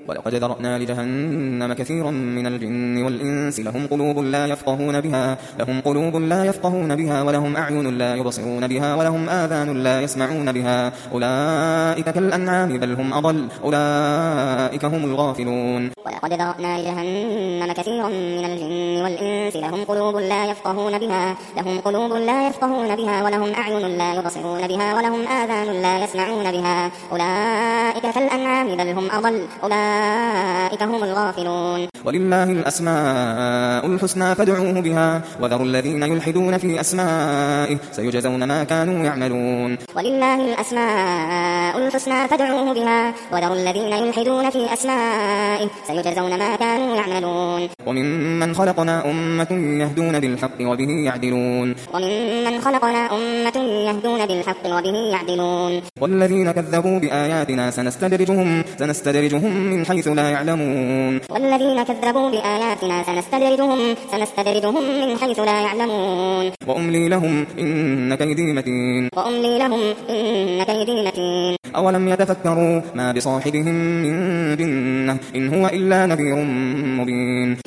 ولقد ذرأنا لجهنم كثيرا من الجن والإنس لهم قلوب لا يفقهون بها ولهم أعين لا يبصرون بها ولهم آذان لا يسمعون بها أولئك كالأنعام بل هم أضل أولئك هم الغافلون. ولقد ذرأنا لجهنم كثيرا من الجن والإنس لهم قلوب لا يفقهون بها ولهم أعين لا يبصرون بها ولهم آذان لا يسمعون بها أولئك كالأنعام بل هم أضل أولئك هم الغافلون. ولله الأسماء الحسنى فادعوه بها وذروا الذين يلحدون في أسمائه سيجزون ما كانوا يعملون. ولله الأسماء الحسنى فادعوه بها وذروا الذين يلحدون في أسمائه سيجزون ما كانوا يعملون. وممن خلقنا أمة يهدون بالحق وبه يعدلون. والذين كذبوا بآياتنا سنستدرجهم من حيث لا يعلمون. وأملي لهم إن كيدي متين. أولم يتفكروا ما بصاحبهم من جنة إن هو إلا نذير مبين.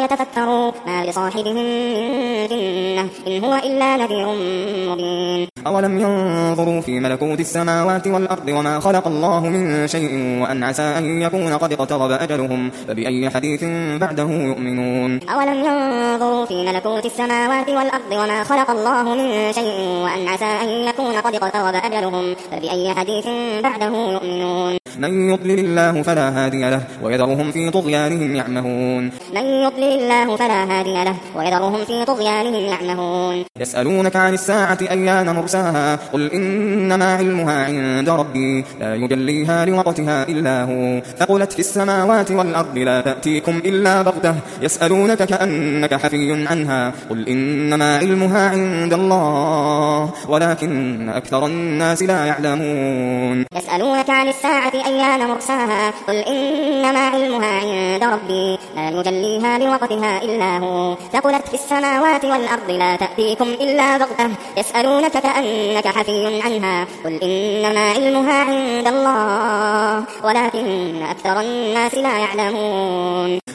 أولم ينظروا في ملكوت السماوات والأرض وما خلق الله من شيء وأن عسى أن يكون قد اقترب أجلهم فبأي حديث بعده يؤمنون. أولم ينظروا في ملكوت السماوات والأرض وما خلق الله من شيء وأن عسى أن يكون قد اقترب أجلهم فبأي حديث بعده يؤمنون. من يضلل الله فلا هادي له ويذرهم في طغيانهم يعمهون. يسألونك عن الساعة أيان مرساها قل إنما علمها عند ربي لا يجليها لوقتها إلا هو ثقلت في السماوات والأرض لا تأتيكم إلا بغتة يسألونك كأنك حفي عنها قل إنما علمها عند الله ولكن أكثر الناس لا يعلمون. يسألونك عن الساعة أيان مرساها قل إنما علمها عند ربي لا يجليها لوقتها إلا هو ثقلت في السماوات والأرض لا تأتيكم إلا بغتة يسألونك كأنك حفي عنها قل إنما علمها عند الله ولكن أكثر الناس لا يعلمون.